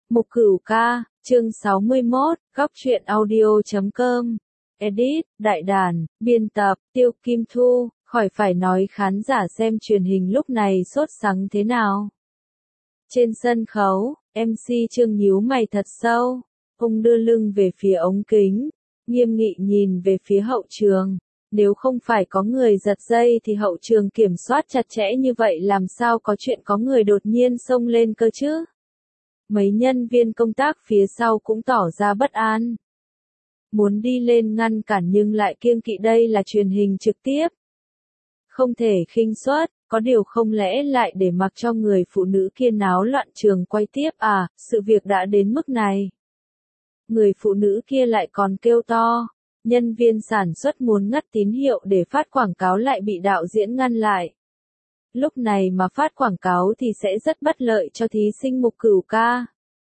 Mục Cửu Ca, chương 61, góc truyện audio.com. Edit, Đại Đàn, biên tập, Tiêu Kim Thu, khỏi phải nói khán giả xem truyền hình lúc này sốt sắng thế nào. Trên sân khấu, MC Trương nhíu mày thật sâu, ông đưa lưng về phía ống kính, nghiêm nghị nhìn về phía hậu trường. Nếu không phải có người giật dây thì hậu trường kiểm soát chặt chẽ như vậy làm sao có chuyện có người đột nhiên xông lên cơ chứ? Mấy nhân viên công tác phía sau cũng tỏ ra bất an. Muốn đi lên ngăn cản nhưng lại kiêng kỵ đây là truyền hình trực tiếp. Không thể khinh suất, có điều không lẽ lại để mặc cho người phụ nữ kia náo loạn trường quay tiếp à, sự việc đã đến mức này. Người phụ nữ kia lại còn kêu to, nhân viên sản xuất muốn ngắt tín hiệu để phát quảng cáo lại bị đạo diễn ngăn lại. Lúc này mà phát quảng cáo thì sẽ rất bất lợi cho thí sinh Mục Cửu Ca.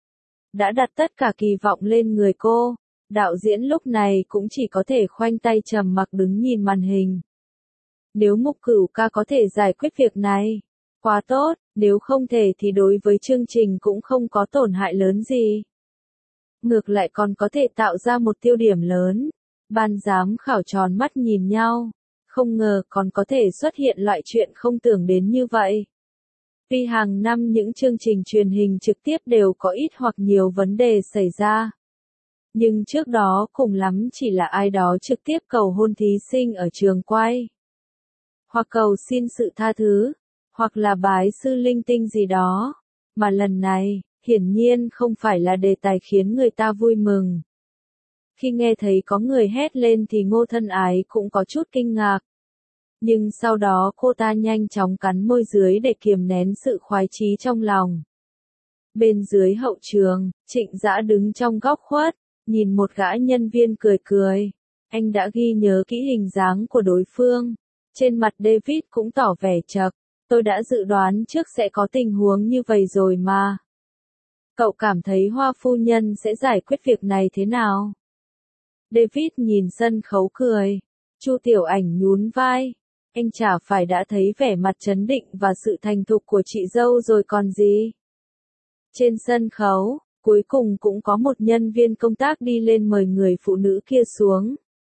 Đã đặt tất cả kỳ vọng lên người cô, đạo diễn lúc này cũng chỉ có thể khoanh tay trầm mặc đứng nhìn màn hình. Nếu Mục Cửu Ca có thể giải quyết việc này, quá tốt, nếu không thể thì đối với chương trình cũng không có tổn hại lớn gì. Ngược lại còn có thể tạo ra một tiêu điểm lớn. Ban giám khảo tròn mắt nhìn nhau, không ngờ còn có thể xuất hiện loại chuyện không tưởng đến như vậy. Tuy hàng năm những chương trình truyền hình trực tiếp đều có ít hoặc nhiều vấn đề xảy ra. Nhưng trước đó cùng lắm chỉ là ai đó trực tiếp cầu hôn thí sinh ở trường quay. Hoặc cầu xin sự tha thứ, hoặc là bái sư linh tinh gì đó. Mà lần này, hiển nhiên không phải là đề tài khiến người ta vui mừng. Khi nghe thấy có người hét lên thì Ngô Thân Ái cũng có chút kinh ngạc. Nhưng sau đó cô ta nhanh chóng cắn môi dưới để kiềm nén sự khoái chí trong lòng. Bên dưới hậu trường, Trịnh Dã đứng trong góc khuất, nhìn một gã nhân viên cười cười. Anh đã ghi nhớ kỹ hình dáng của đối phương. Trên mặt David cũng tỏ vẻ chậc, tôi đã dự đoán trước sẽ có tình huống như vậy rồi mà. Cậu cảm thấy Hoa phu nhân sẽ giải quyết việc này thế nào? David nhìn sân khấu cười. Chu Tiểu Ảnh nhún vai. Anh chả phải đã thấy vẻ mặt trấn định và sự thành thục của chị dâu rồi còn gì. Trên sân khấu, cuối cùng cũng có một nhân viên công tác đi lên mời người phụ nữ kia xuống.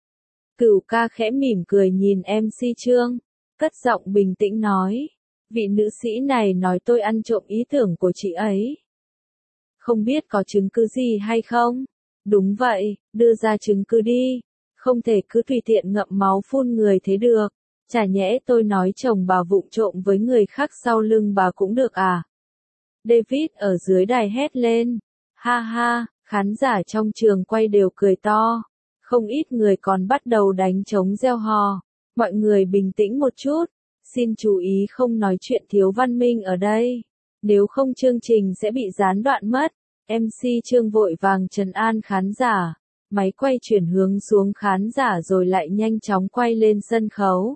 Cửu Ca khẽ mỉm cười nhìn MC Trương, cất giọng bình tĩnh nói. Vị nữ sĩ này nói tôi ăn trộm ý tưởng của chị ấy. Không biết có chứng cứ gì hay không? Đúng vậy, đưa ra chứng cứ đi. Không thể cứ tùy tiện ngậm máu phun người thế được. Chả nhẽ tôi nói chồng bà vụng trộm với người khác sau lưng bà cũng được à? David ở dưới đài hét lên. Ha ha, khán giả trong trường quay đều cười to. Không ít người còn bắt đầu đánh trống reo hò. Mọi người bình tĩnh một chút. Xin chú ý không nói chuyện thiếu văn minh ở đây. Nếu không chương trình sẽ bị gián đoạn mất. MC Trương vội vàng trấn an khán giả. Máy quay chuyển hướng xuống khán giả rồi lại nhanh chóng quay lên sân khấu.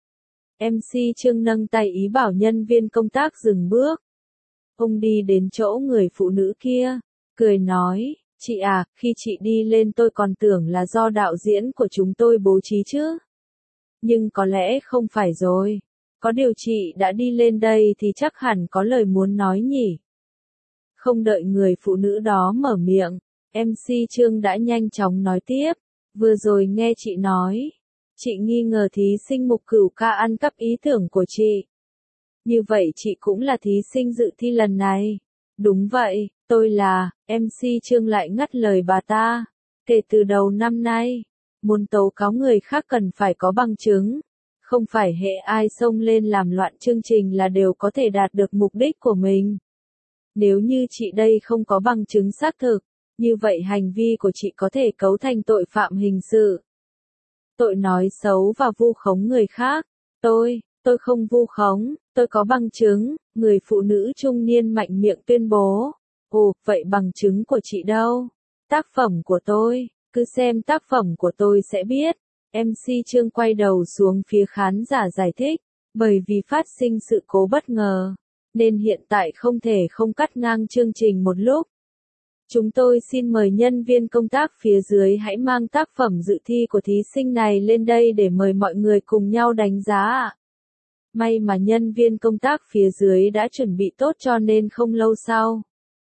MC Trương nâng tay ý bảo nhân viên công tác dừng bước. Ông đi đến chỗ người phụ nữ kia, cười nói, chị à, khi chị đi lên tôi còn tưởng là do đạo diễn của chúng tôi bố trí chứ. Nhưng có lẽ không phải rồi. Có điều chị đã đi lên đây thì chắc hẳn có lời muốn nói nhỉ. Không đợi người phụ nữ đó mở miệng, MC Trương đã nhanh chóng nói tiếp. Vừa rồi nghe chị nói, chị nghi ngờ thí sinh Mục Cửu Ca ăn cắp ý tưởng của chị. Như vậy chị cũng là thí sinh dự thi lần này. Đúng vậy, tôi là, MC Trương lại ngắt lời bà ta. Kể từ đầu năm nay, muốn tố cáo người khác cần phải có bằng chứng. Không phải hệ ai xông lên làm loạn chương trình là đều có thể đạt được mục đích của mình. Nếu như chị đây không có bằng chứng xác thực, như vậy hành vi của chị có thể cấu thành tội phạm hình sự. Tội nói xấu và vu khống người khác. Tôi không vu khống, tôi có bằng chứng, người phụ nữ trung niên mạnh miệng tuyên bố. Ồ, vậy bằng chứng của chị đâu? Tác phẩm của tôi, cứ xem tác phẩm của tôi sẽ biết. MC Trương quay đầu xuống phía khán giả giải thích, bởi vì phát sinh sự cố bất ngờ, nên hiện tại không thể không cắt ngang chương trình một lúc. Chúng tôi xin mời nhân viên công tác phía dưới hãy mang tác phẩm dự thi của thí sinh này lên đây để mời mọi người cùng nhau đánh giá ạ. May mà nhân viên công tác phía dưới đã chuẩn bị tốt cho nên không lâu sau.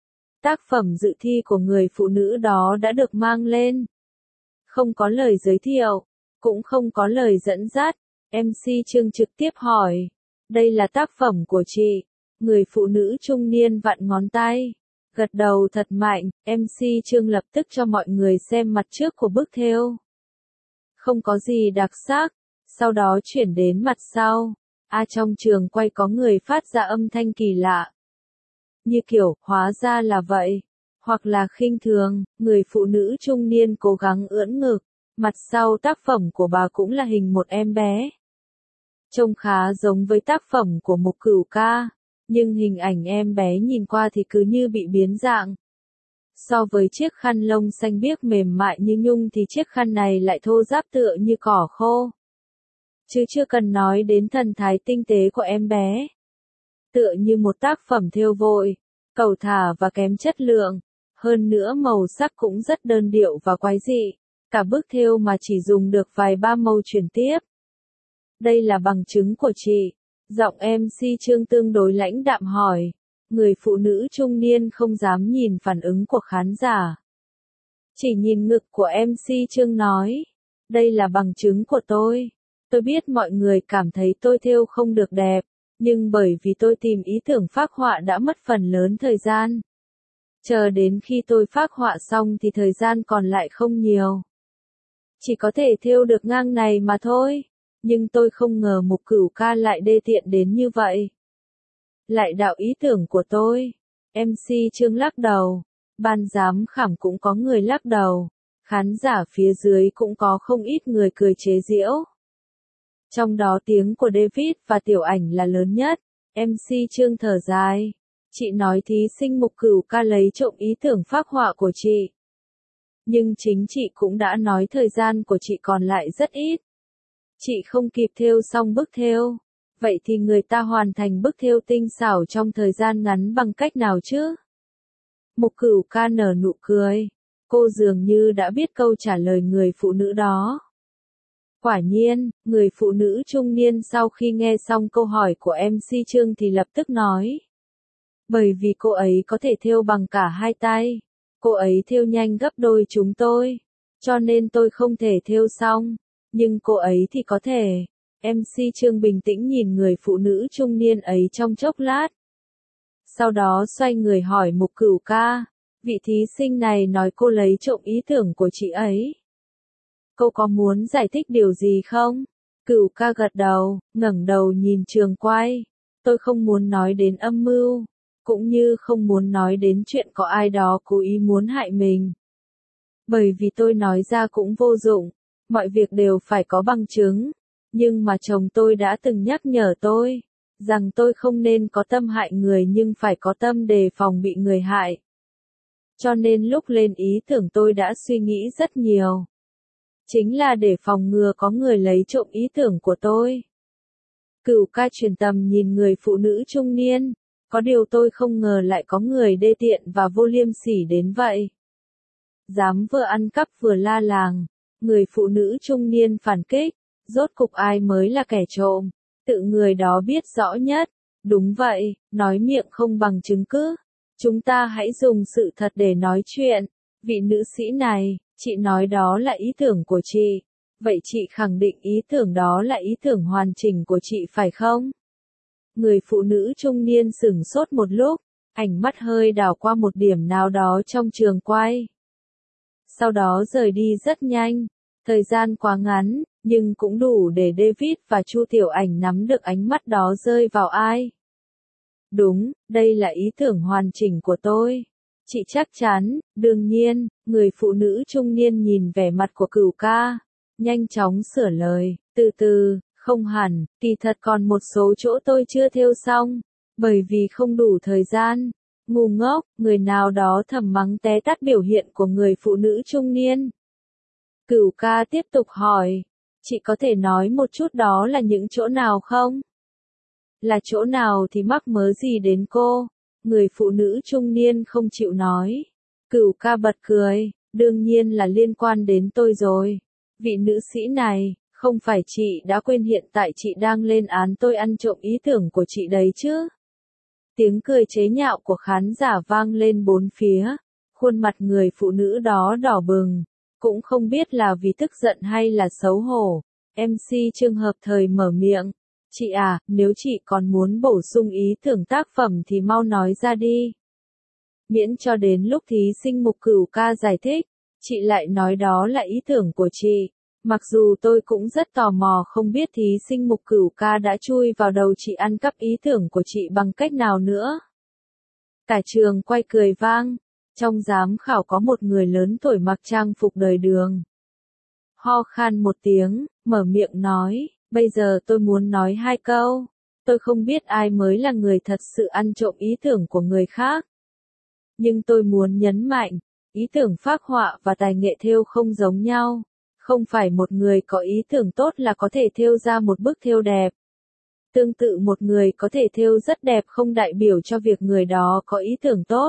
Tác phẩm dự thi của người phụ nữ đó đã được mang lên. Không có lời giới thiệu, cũng không có lời dẫn dắt. MC Trương trực tiếp hỏi. Đây là tác phẩm của chị. Người phụ nữ trung niên vặn ngón tay. Gật đầu thật mạnh, MC Trương lập tức cho mọi người xem mặt trước của bức thêu. Không có gì đặc sắc, sau đó chuyển đến mặt sau. Trong trường quay có người phát ra âm thanh kỳ lạ. Như kiểu, hóa ra là vậy. Hoặc là khinh thường, người phụ nữ trung niên cố gắng ưỡn ngực. Mặt sau tác phẩm của bà cũng là hình một em bé. Trông khá giống với tác phẩm của Mục Cửu Ca, nhưng hình ảnh em bé nhìn qua thì cứ như bị biến dạng. So với chiếc khăn lông xanh biếc mềm mại như nhung thì chiếc khăn này lại thô ráp tựa như cỏ khô. Chứ chưa cần nói đến thần thái tinh tế của em bé. Tựa như một tác phẩm thêu vội, cầu thả và kém chất lượng. Hơn nữa màu sắc cũng rất đơn điệu và quái dị. Cả bức thêu mà chỉ dùng được vài ba màu chuyển tiếp. Đây là bằng chứng của chị. Giọng MC Trương tương đối lãnh đạm hỏi. Người phụ nữ trung niên không dám nhìn phản ứng của khán giả. Chỉ nhìn ngực của MC Trương nói. Đây là bằng chứng của tôi. Tôi biết mọi người cảm thấy tôi thêu không được đẹp. Nhưng bởi vì tôi tìm ý tưởng phác họa đã mất phần lớn thời gian. Chờ đến khi tôi phác họa xong thì thời gian còn lại không nhiều. Chỉ có thể thêu được ngang này mà thôi. Nhưng tôi không ngờ Mục Cửu Ca lại đê tiện đến như vậy. Lại đạo ý tưởng của tôi. MC Trương lắc đầu. Ban giám khảo cũng có người lắc đầu. Khán giả phía dưới cũng có không ít người cười chế giễu. Trong đó tiếng của David và Tiểu Ảnh là lớn nhất. MC Trương thở dài. Chị nói thí sinh Mục Cửu Ca lấy trộm ý tưởng phác họa của chị. Nhưng chính chị cũng đã nói thời gian của chị còn lại rất ít. Chị không kịp thêu xong bức thêu. Vậy thì người ta hoàn thành bức thêu tinh xảo trong thời gian ngắn bằng cách nào chứ? Mục Cửu Ca nở nụ cười. Cô dường như đã biết câu trả lời người phụ nữ đó. Quả nhiên, người phụ nữ trung niên sau khi nghe xong câu hỏi của MC Trương thì lập tức nói. Bởi vì cô ấy có thể thêu bằng cả hai tay. Cô ấy thêu nhanh gấp đôi chúng tôi. Cho nên tôi không thể thêu xong. Nhưng cô ấy thì có thể. MC Trương bình tĩnh nhìn người phụ nữ trung niên ấy trong chốc lát. Sau đó xoay người hỏi Mục Cửu Ca. Vị thí sinh này nói cô lấy trộm ý tưởng của chị ấy. Cô có muốn giải thích điều gì không? Cửu Ca gật đầu, ngẩng đầu nhìn trường quay. Tôi không muốn nói đến âm mưu. Cũng như không muốn nói đến chuyện có ai đó cố ý muốn hại mình. Bởi vì tôi nói ra cũng vô dụng. Mọi việc đều phải có bằng chứng. Nhưng mà chồng tôi đã từng nhắc nhở tôi. Rằng tôi không nên có tâm hại người nhưng phải có tâm đề phòng bị người hại. Cho nên lúc lên ý tưởng tôi đã suy nghĩ rất nhiều. Chính là để phòng ngừa có người lấy trộm ý tưởng của tôi. Cửu Ca truyền tầm nhìn người phụ nữ trung niên. Có điều tôi không ngờ lại có người đê tiện và vô liêm sỉ đến vậy. Dám vừa ăn cắp vừa la làng. Người phụ nữ trung niên phản kích. Rốt cục ai mới là kẻ trộm. Tự người đó biết rõ nhất. Đúng vậy, nói miệng không bằng chứng cứ. Chúng ta hãy dùng sự thật để nói chuyện. Vị nữ sĩ này, chị nói đó là ý tưởng của chị. Vậy chị khẳng định ý tưởng đó là ý tưởng hoàn chỉnh của chị phải không? Người phụ nữ trung niên sửng sốt một lúc, ánh mắt hơi đảo qua một điểm nào đó trong trường quay. Sau đó rời đi rất nhanh, thời gian quá ngắn, nhưng cũng đủ để David và Chu Tiểu Ảnh nắm được ánh mắt đó rơi vào ai. Đúng, đây là ý tưởng hoàn chỉnh của tôi. Chị chắc chắn, đương nhiên, người phụ nữ trung niên nhìn vẻ mặt của Cửu Ca, nhanh chóng sửa lời, từ từ. Không hẳn, kỳ thật còn một số chỗ tôi chưa thêu xong, bởi vì không đủ thời gian. Ngu ngốc, người nào đó thầm mắng té tát biểu hiện của người phụ nữ trung niên. Cửu Ca tiếp tục hỏi, chị có thể nói một chút đó là những chỗ nào không? Là chỗ nào thì mắc mớ gì đến cô? Người phụ nữ trung niên không chịu nói. Cửu Ca bật cười, đương nhiên là liên quan đến tôi rồi. Vị nữ sĩ này. Không phải chị đã quên hiện tại chị đang lên án tôi ăn trộm ý tưởng của chị đấy chứ? Tiếng cười chế nhạo của khán giả vang lên bốn phía, khuôn mặt người phụ nữ đó đỏ bừng, cũng không biết là vì tức giận hay là xấu hổ. MC Trương hợp thời mở miệng, chị à, nếu chị còn muốn bổ sung ý tưởng tác phẩm thì mau nói ra đi. Miễn cho đến lúc thí sinh Mục Cửu Ca giải thích, chị lại nói đó là ý tưởng của chị. Mặc dù tôi cũng rất tò mò không biết thí sinh Mục Cửu Ca đã chui vào đầu chị ăn cắp ý tưởng của chị bằng cách nào nữa. Cả trường quay cười vang, trong giám khảo có một người lớn tuổi mặc trang phục đời đường. Ho khan một tiếng, mở miệng nói, bây giờ tôi muốn nói hai câu. Tôi không biết ai mới là người thật sự ăn trộm ý tưởng của người khác. Nhưng tôi muốn nhấn mạnh, ý tưởng phác họa và tài nghệ thêu không giống nhau. Không phải một người có ý tưởng tốt là có thể thêu ra một bức thêu đẹp. Tương tự một người có thể thêu rất đẹp không đại biểu cho việc người đó có ý tưởng tốt.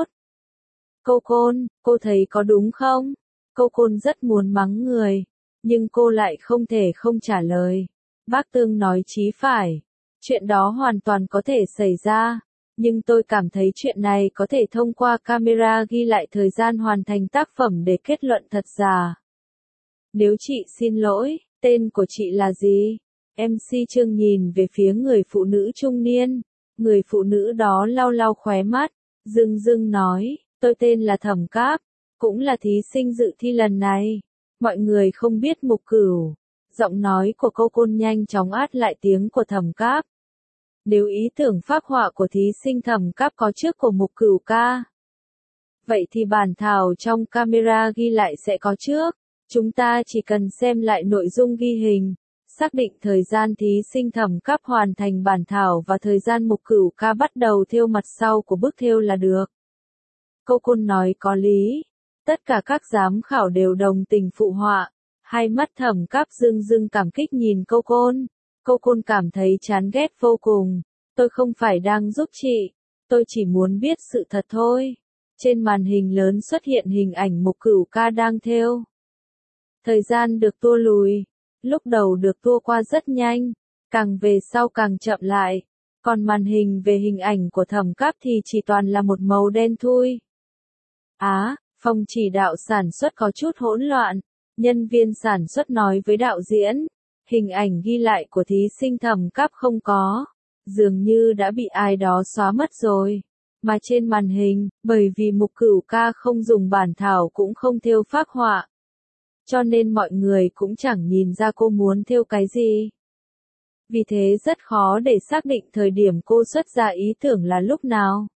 Cô Côn, cô thấy có đúng không? Cô Côn rất muốn mắng người, nhưng cô lại không thể không trả lời. Bác Tương nói chí phải. Chuyện đó hoàn toàn có thể xảy ra. Nhưng tôi cảm thấy chuyện này có thể thông qua camera ghi lại thời gian hoàn thành tác phẩm để kết luận thật giả. Nếu chị xin lỗi, tên của chị là gì? MC Trương nhìn về phía người phụ nữ trung niên. Người phụ nữ đó lau lau khóe mắt, dưng dưng nói, tôi tên là Thẩm Cáp, cũng là thí sinh dự thi lần này. Mọi người không biết Mục Cửu. Giọng nói của cô Côn nhanh chóng át lại tiếng của Thẩm Cáp. Nếu ý tưởng phác họa của thí sinh Thẩm Cáp có trước của Mục Cửu Ca, vậy thì bản thảo trong camera ghi lại sẽ có trước. Chúng ta chỉ cần xem lại nội dung ghi hình, xác định thời gian thí sinh Thẩm Cáp hoàn thành bản thảo và thời gian Mục Cửu Ca bắt đầu thêu mặt sau của bức thêu là được. Cô Côn nói có lý. Tất cả các giám khảo đều đồng tình phụ họa. Hai mắt Thẩm Cáp rưng rưng cảm kích nhìn cô Côn. Cô Côn cảm thấy chán ghét vô cùng. Tôi không phải đang giúp chị. Tôi chỉ muốn biết sự thật thôi. Trên màn hình lớn xuất hiện hình ảnh Mục Cửu Ca đang thêu. Thời gian được tua lùi. Lúc đầu được tua qua rất nhanh. Càng về sau càng chậm lại. Còn màn hình về hình ảnh của Thẩm Cáp thì chỉ toàn là một màu đen thui. Phòng chỉ đạo sản xuất có chút hỗn loạn. Nhân viên sản xuất nói với đạo diễn, hình ảnh ghi lại của thí sinh Thẩm Cáp không có. Dường như đã bị ai đó xóa mất rồi. Mà trên màn hình, bởi vì Mục Cửu Ca không dùng bản thảo cũng không thêu phác họa. Cho nên mọi người cũng chẳng nhìn ra cô muốn thêu cái gì. Vì thế rất khó để xác định thời điểm cô xuất ra ý tưởng là lúc nào.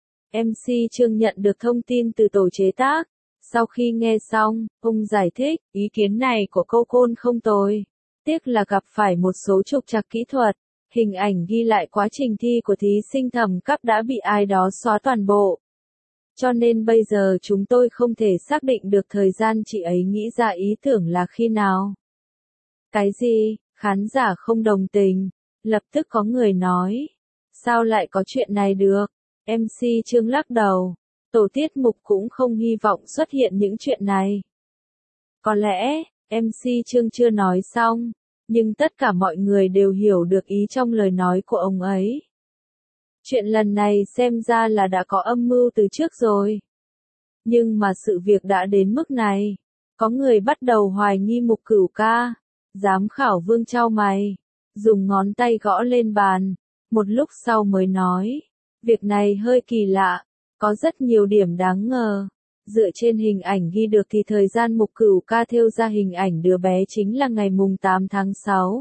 MC Trương nhận được thông tin từ tổ chế tác. Sau khi nghe xong, ông giải thích, ý kiến này của cô Côn không tồi. Tiếc là gặp phải một số trục trặc kỹ thuật. Hình ảnh ghi lại quá trình thi của thí sinh Thẩm Cáp đã bị ai đó xóa toàn bộ. Cho nên bây giờ chúng tôi không thể xác định được thời gian chị ấy nghĩ ra ý tưởng là khi nào. Cái gì? Khán giả không đồng tình. Lập tức có người nói. Sao lại có chuyện này được? MC Trương lắc đầu. Tổ tiết mục cũng không hy vọng xuất hiện những chuyện này. Có lẽ, MC Trương chưa nói xong, nhưng tất cả mọi người đều hiểu được ý trong lời nói của ông ấy. Chuyện lần này xem ra là đã có âm mưu từ trước rồi. Nhưng mà sự việc đã đến mức này, có người bắt đầu hoài nghi Mục Cửu Ca. Giám khảo Vương chau mày, dùng ngón tay gõ lên bàn, một lúc sau mới nói, việc này hơi kỳ lạ. Có rất nhiều điểm đáng ngờ. Dựa trên hình ảnh ghi được thì thời gian Mục Cửu Ca thêu ra hình ảnh đứa bé chính là ngày mùng 8 tháng 6.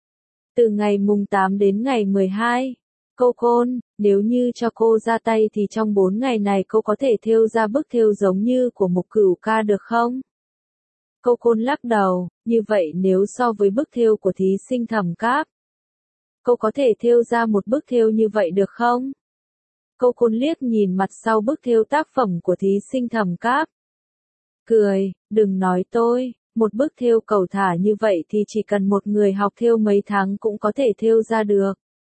Từ ngày mùng 8 đến ngày 12. Cô Côn, nếu như cho cô ra tay thì trong 4 ngày này cô có thể thêu ra bức thêu giống như của Mục Cửu Ca được không? Cô Côn lắc đầu, như vậy nếu so với bức thêu của thí sinh Thẩm Cáp, cô có thể thêu ra một bức thêu như vậy được không? Cô Côn liếc nhìn mặt sau bức thêu tác phẩm của thí sinh Thẩm Cáp. Cười, đừng nói tôi, một bức thêu cầu thả như vậy thì chỉ cần một người học thêu mấy tháng cũng có thể thêu ra được.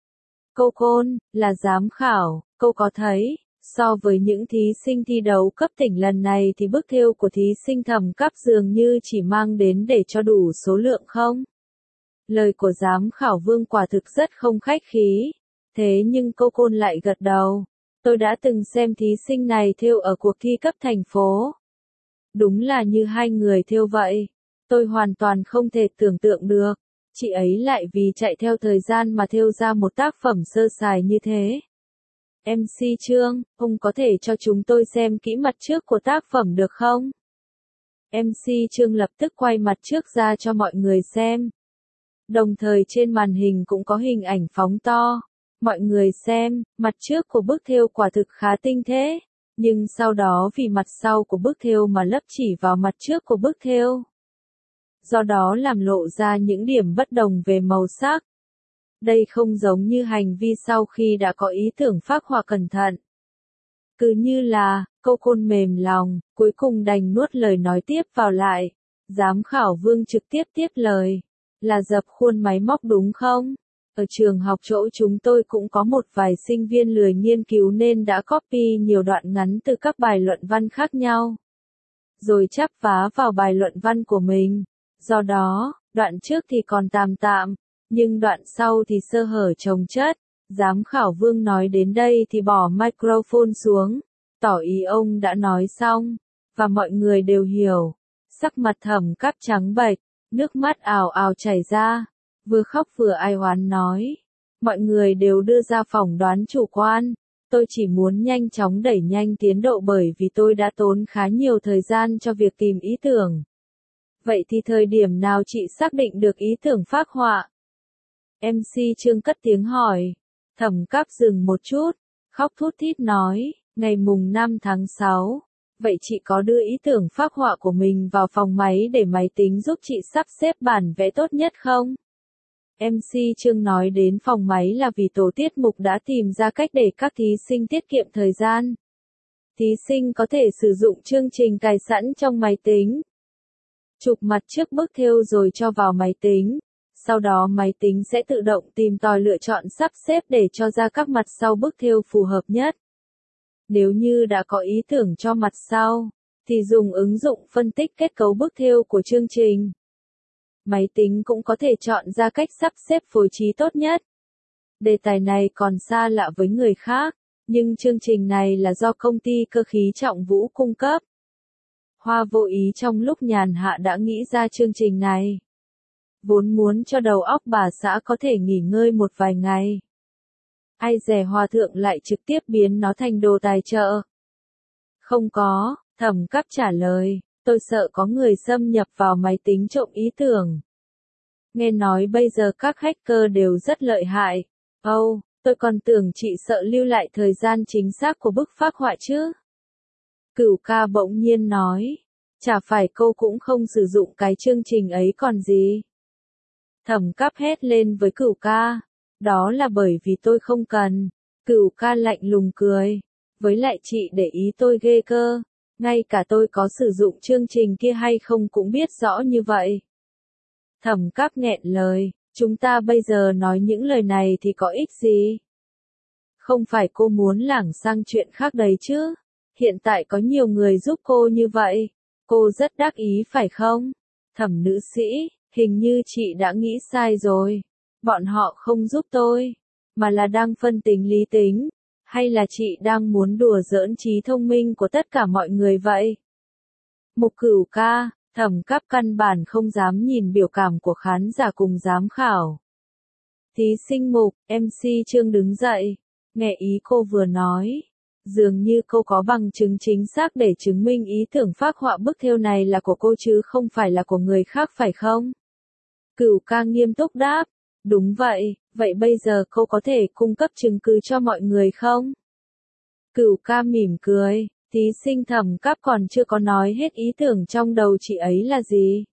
Cô Côn, là giám khảo, cô có thấy, so với những thí sinh thi đấu cấp tỉnh lần này thì bức thêu của thí sinh Thẩm Cáp dường như chỉ mang đến để cho đủ số lượng không? Lời của giám khảo Vương quả thực rất không khách khí. Thế nhưng cô Côn lại gật đầu. Tôi đã từng xem thí sinh này thêu ở cuộc thi cấp thành phố. Đúng là như hai người thêu vậy. Tôi hoàn toàn không thể tưởng tượng được. Chị ấy lại vì chạy theo thời gian mà thêu ra một tác phẩm sơ sài như thế. MC Trương, ông có thể cho chúng tôi xem kỹ mặt trước của tác phẩm được không? MC Trương lập tức quay mặt trước ra cho mọi người xem. Đồng thời trên màn hình cũng có hình ảnh phóng to. Mọi người xem, mặt trước của bức thêu quả thực khá tinh tế, nhưng sau đó vì mặt sau của bức thêu mà lấp chỉ vào mặt trước của bức thêu. Do đó làm lộ ra những điểm bất đồng về màu sắc. Đây không giống như hành vi sau khi đã có ý tưởng phác họa cẩn thận. Cứ như là, cô Côn mềm lòng, cuối cùng đành nuốt lời nói tiếp vào lại. Giám khảo Vương trực tiếp tiếp lời. Là dập khuôn máy móc đúng không? Ở trường học chỗ chúng tôi cũng có một vài sinh viên lười nghiên cứu nên đã copy nhiều đoạn ngắn từ các bài luận văn khác nhau. Rồi chắp vá vào bài luận văn của mình. Do đó, đoạn trước thì còn tạm tạm, nhưng đoạn sau thì sơ hở chồng chất. Giám khảo Vương nói đến đây thì bỏ microphone xuống, tỏ ý ông đã nói xong, và mọi người đều hiểu. Sắc mặt Thẩm Cáp trắng bệch, nước mắt ào ào chảy ra, vừa khóc vừa ai oán nói. Mọi người đều đưa ra phỏng đoán chủ quan, tôi chỉ muốn nhanh chóng đẩy nhanh tiến độ bởi vì tôi đã tốn khá nhiều thời gian cho việc tìm ý tưởng. Vậy thì thời điểm nào chị xác định được ý tưởng phác họa? MC Trương cất tiếng hỏi. Thẩm Cáp dừng một chút, khóc thút thít nói, ngày mùng 5 tháng 6. Vậy chị có đưa ý tưởng phác họa của mình vào phòng máy để máy tính giúp chị sắp xếp bản vẽ tốt nhất không? MC Trương nói đến phòng máy là vì tổ tiết mục đã tìm ra cách để các thí sinh tiết kiệm thời gian. Thí sinh có thể sử dụng chương trình cài sẵn trong máy tính. Chụp mặt trước bức thêu rồi cho vào máy tính. Sau đó máy tính sẽ tự động tìm tòi lựa chọn sắp xếp để cho ra các mặt sau bức thêu phù hợp nhất. Nếu như đã có ý tưởng cho mặt sau, thì dùng ứng dụng phân tích kết cấu bức thêu của chương trình. Máy tính cũng có thể chọn ra cách sắp xếp phối trí tốt nhất. Đề tài này còn xa lạ với người khác, nhưng chương trình này là do công ty cơ khí Trọng Vũ cung cấp. Hoa vô ý trong lúc nhàn hạ đã nghĩ ra chương trình này. Vốn muốn cho đầu óc bà xã có thể nghỉ ngơi một vài ngày. Ai dè Hòa thượng lại trực tiếp biến nó thành đồ tài trợ. Không có, Thẩm Cáp trả lời, tôi sợ có người xâm nhập vào máy tính trộm ý tưởng. Nghe nói bây giờ các hacker đều rất lợi hại. Tôi còn tưởng chị sợ lưu lại thời gian chính xác của bức phác họa chứ. Cửu ca bỗng nhiên nói, chả phải cô cũng không sử dụng cái chương trình ấy còn gì. Thẩm Cáp hét lên với Cửu ca, đó là bởi vì tôi không cần. Cửu ca lạnh lùng cười, với lại chị để ý tôi ghê cơ, ngay cả tôi có sử dụng chương trình kia hay không cũng biết rõ như vậy. Thẩm Cáp nghẹn lời, chúng ta bây giờ nói những lời này thì có ích gì? Không phải cô muốn lảng sang chuyện khác đấy chứ? Hiện tại có nhiều người giúp cô như vậy, cô rất đắc ý phải không? Thẩm nữ sĩ, hình như chị đã nghĩ sai rồi. Bọn họ không giúp tôi, mà là đang phân tính lý tính, hay là chị đang muốn đùa giỡn trí thông minh của tất cả mọi người vậy? Mục Cửu ca, Thẩm Cáp căn bản không dám nhìn biểu cảm của khán giả cùng giám khảo. Thí sinh Mục, MC Trương đứng dậy, nghe ý cô vừa nói. Dường như cô có bằng chứng chính xác để chứng minh ý tưởng phác họa bức thêu này là của cô chứ không phải là của người khác phải không? Cửu ca nghiêm túc đáp, đúng vậy, vậy bây giờ cô có thể cung cấp chứng cứ cho mọi người không? Cửu ca mỉm cười, thí sinh Thẩm Cáp còn chưa có nói hết ý tưởng trong đầu chị ấy là gì.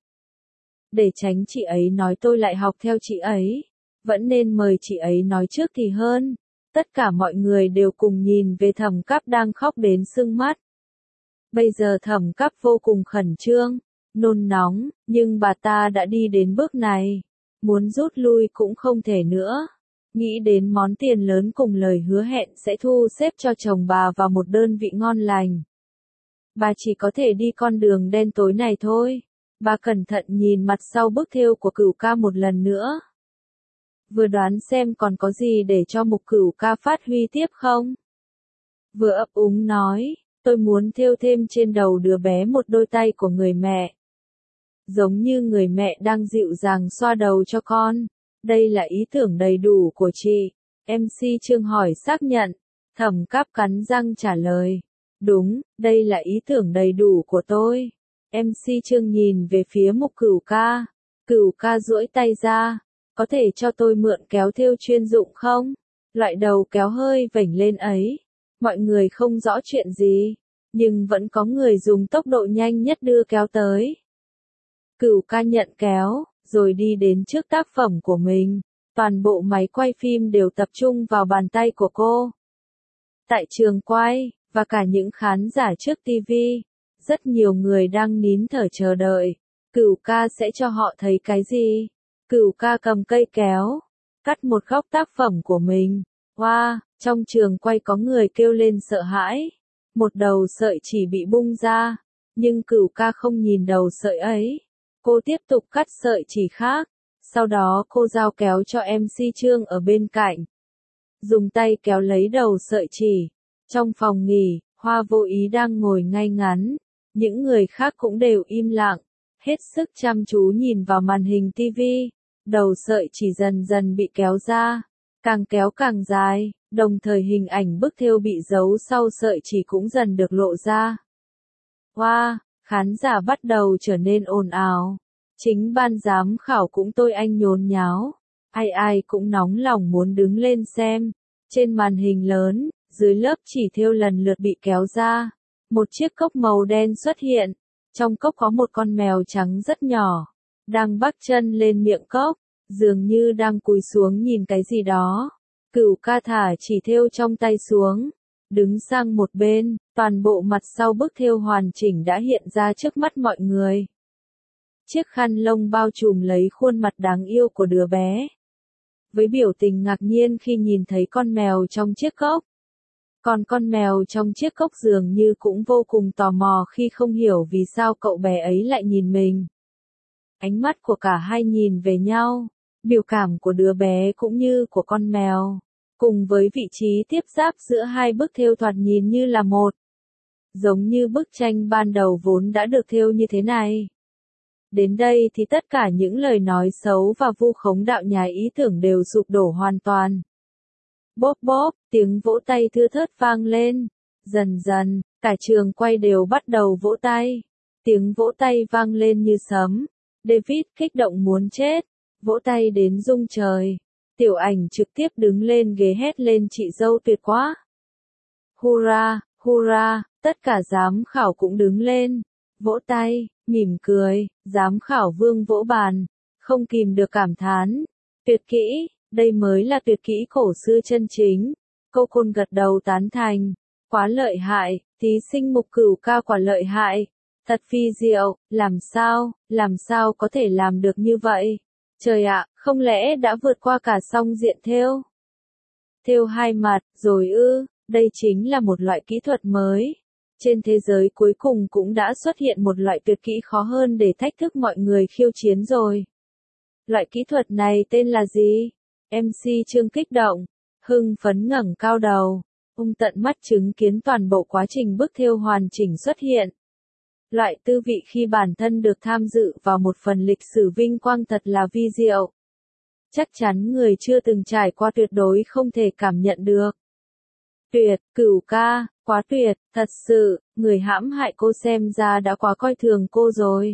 Để tránh chị ấy nói tôi lại học theo chị ấy, vẫn nên mời chị ấy nói trước thì hơn. Tất cả mọi người đều cùng nhìn về Thẩm Cáp đang khóc đến sưng mắt. Bây giờ Thẩm Cáp vô cùng khẩn trương, nôn nóng, nhưng bà ta đã đi đến bước này. Muốn rút lui cũng không thể nữa. Nghĩ đến món tiền lớn cùng lời hứa hẹn sẽ thu xếp cho chồng bà vào một đơn vị ngon lành. Bà chỉ có thể đi con đường đen tối này thôi. Bà cẩn thận nhìn mặt sau bức thêu của Cửu ca một lần nữa. Vừa đoán xem còn có gì để cho Mục Cửu ca phát huy tiếp không? Vừa ấp úng nói, tôi muốn thêu thêm trên đầu đứa bé một đôi tay của người mẹ. Giống như người mẹ đang dịu dàng xoa đầu cho con. Đây là ý tưởng đầy đủ của chị. MC Trương hỏi xác nhận. Thẩm Cáp cắn răng trả lời. Đúng, đây là ý tưởng đầy đủ của tôi. MC Trương nhìn về phía Mục Cửu ca. Cửu ca duỗi tay ra. Có thể cho tôi mượn kéo thêu chuyên dụng không? Loại đầu kéo hơi vểnh lên ấy. Mọi người không rõ chuyện gì. Nhưng vẫn có người dùng tốc độ nhanh nhất đưa kéo tới. Cửu ca nhận kéo, rồi đi đến trước tác phẩm của mình. Toàn bộ máy quay phim đều tập trung vào bàn tay của cô. Tại trường quay, và cả những khán giả trước TV, rất nhiều người đang nín thở chờ đợi. Cửu ca sẽ cho họ thấy cái gì? Cửu ca cầm cây kéo, cắt một góc tác phẩm của mình. Wow, trong trường quay có người kêu lên sợ hãi. Một đầu sợi chỉ bị bung ra, nhưng Cửu ca không nhìn đầu sợi ấy. Cô tiếp tục cắt sợi chỉ khác. Sau đó cô giao kéo cho MC Trương ở bên cạnh. Dùng tay kéo lấy đầu sợi chỉ. Trong phòng nghỉ, Hoa Vô Ý đang ngồi ngay ngắn. Những người khác cũng đều im lặng. Hết sức chăm chú nhìn vào màn hình TV. Đầu sợi chỉ dần dần bị kéo ra. Càng kéo càng dài. Đồng thời hình ảnh bức thêu bị giấu sau sợi chỉ cũng dần được lộ ra. Wow, khán giả bắt đầu trở nên ồn ào. Chính ban giám khảo cũng tôi anh nhốn nháo. Ai ai cũng nóng lòng muốn đứng lên xem. Trên màn hình lớn, dưới lớp chỉ thêu lần lượt bị kéo ra. Một chiếc cốc màu đen xuất hiện. Trong cốc có một con mèo trắng rất nhỏ. Đang vác chân lên miệng cốc. Dường như đang cúi xuống nhìn cái gì đó. Cửu ca thả chỉ thêu trong tay xuống. Đứng sang một bên, toàn bộ mặt sau bức thêu hoàn chỉnh đã hiện ra trước mắt mọi người. Chiếc khăn lông bao trùm lấy khuôn mặt đáng yêu của đứa bé. Với biểu tình ngạc nhiên khi nhìn thấy con mèo trong chiếc cốc. Còn con mèo trong chiếc cốc dường như cũng vô cùng tò mò khi không hiểu vì sao cậu bé ấy lại nhìn mình. Ánh mắt của cả hai nhìn về nhau. Biểu cảm của đứa bé cũng như của con mèo. Cùng với vị trí tiếp giáp giữa hai bức thêu thoạt nhìn như là một. Giống như bức tranh ban đầu vốn đã được thêu như thế này. Đến đây thì tất cả những lời nói xấu và vu khống đạo nhái ý tưởng đều sụp đổ hoàn toàn. Bóp bóp, tiếng vỗ tay thưa thớt vang lên. Dần dần, cả trường quay đều bắt đầu vỗ tay. Tiếng vỗ tay vang lên như sấm. David kích động muốn chết. Vỗ tay đến rung trời. Tiểu Ảnh trực tiếp đứng lên ghế hét lên chị dâu tuyệt quá. Hurra, hurra, tất cả giám khảo cũng đứng lên. Vỗ tay, mỉm cười, giám khảo Vương vỗ bàn. Không kìm được cảm thán. Tuyệt kỹ, đây mới là tuyệt kỹ cổ xưa chân chính. Cô Côn gật đầu tán thành. Quá lợi hại, thí sinh Mục Cửu ca quả lợi hại. Thật phi diệu, làm sao có thể làm được như vậy? Trời ạ, không lẽ đã vượt qua cả song diện thêu? Thêu hai mặt, rồi ư, đây chính là một loại kỹ thuật mới. Trên thế giới cuối cùng cũng đã xuất hiện một loại tuyệt kỹ khó hơn để thách thức mọi người khiêu chiến rồi. Loại kỹ thuật này tên là gì? MC Trương kích động, hưng phấn ngẩng cao đầu, ông tận mắt chứng kiến toàn bộ quá trình bức thêu hoàn chỉnh xuất hiện. Loại tư vị khi bản thân được tham dự vào một phần lịch sử vinh quang thật là vi diệu. Chắc chắn người chưa từng trải qua tuyệt đối không thể cảm nhận được. Tuyệt, Cửu ca, quá tuyệt, thật sự, người hãm hại cô xem ra đã quá coi thường cô rồi.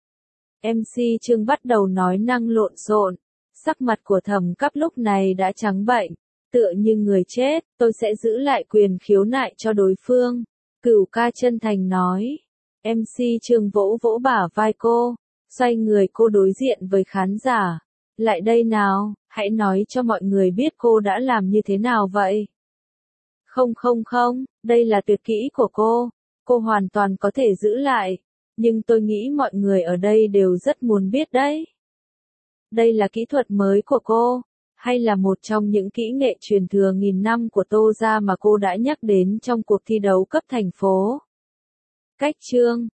MC Trương bắt đầu nói năng lộn xộn, sắc mặt của Thẩm Cáp lúc này đã trắng bệch, tựa như người chết, tôi sẽ giữ lại quyền khiếu nại cho đối phương. Cửu ca chân thành nói. MC Trương vỗ vỗ bả vai cô, xoay người cô đối diện với khán giả. Lại đây nào, hãy nói cho mọi người biết cô đã làm như thế nào vậy. Không, đây là tuyệt kỹ của cô hoàn toàn có thể giữ lại, nhưng tôi nghĩ mọi người ở đây đều rất muốn biết đấy. Đây là kỹ thuật mới của cô, hay là một trong những kỹ nghệ truyền thừa nghìn năm của Tô gia mà cô đã nhắc đến trong cuộc thi đấu cấp thành phố? Cách chương